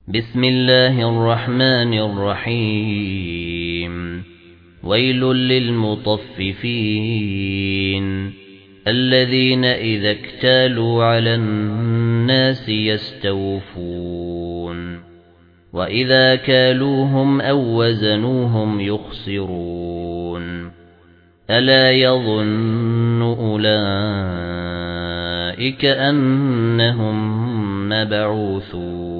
بسم الله الرحمن الرحيم ويل للمطففين الذين إذا اكتالوا على الناس يستوفون وإذا كالوهم أو وزنوهم يخسرون ألا يظن أولئك أنهم مبعوثون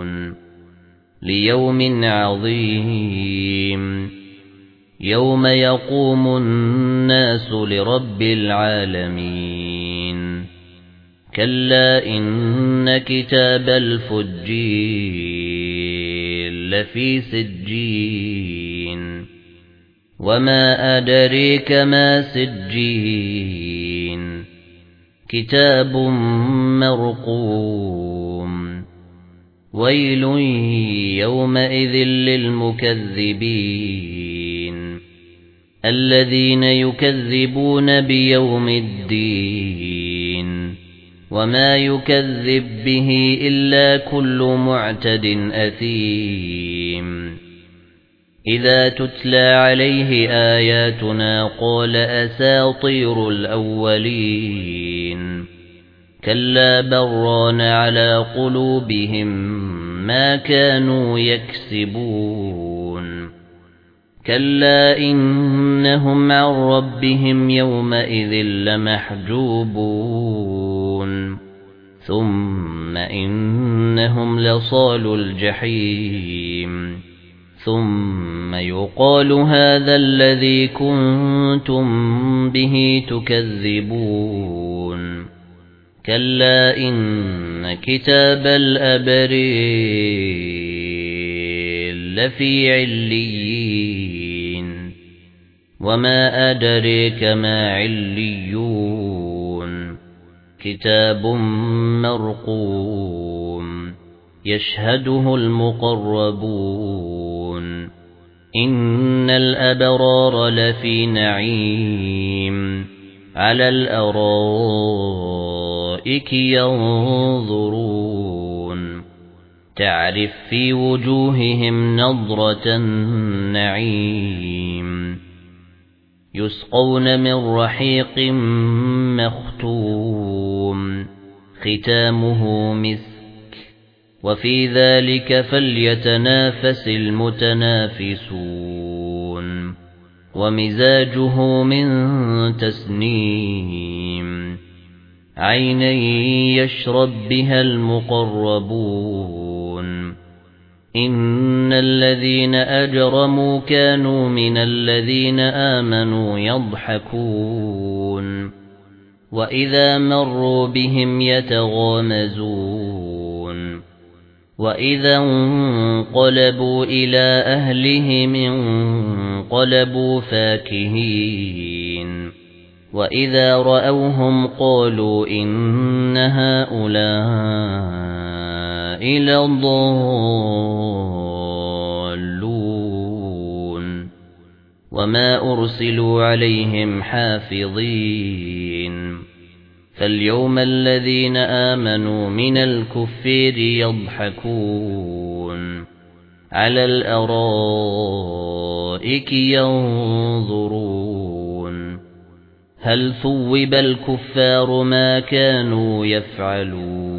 ليوم عظيم يوم يقوم الناس لرب العالمين كلا إن كتاب الفجير لفي سجين وما أدريك ما سجين كتاب مرقوم ويل يومئذ للمكذبين الذين يكذبون بيوم الدين وما يكذب به إلا كل معتد أثيم إذا تتلى عليه آياتنا قال أساطير الأولين كلا بران على قلوبهم ما كانوا يكسبون كلا إنهم عن ربهم يومئذ لمحجوبون ثم إنهم لصالو الجحيم ثم يقال هذا الذي كنتم به تكذبون كلا إن كتاب الأبرير لفي عليين وما أدريك ما عليون كتاب مرقوم يشهده المقربون إن الأبرار لفي نعيم على الأرائك ينظرون تعرف في وجوههم نضرة النعيم يسقون من رحيق مختوم ختامه مسك وفي ذلك فليتنافس المتنافسون ومزاجه من تسنيم عينا يشرب بها المقربون إن الذين أجرموا كانوا من الذين آمنوا يضحكون وإذا مروا بهم يتغامزون وإذا انقلبوا إلى أهلهم انقلبوا فاكهين وإذا رأوهم قالوا إن هؤلاء لضالون وما أرسلوا عليهم حافظين فاليوم الذين آمنوا من الكفار يضحكون على الأرائك ينظرون هل ثوب الكفار ما كانوا يفعلون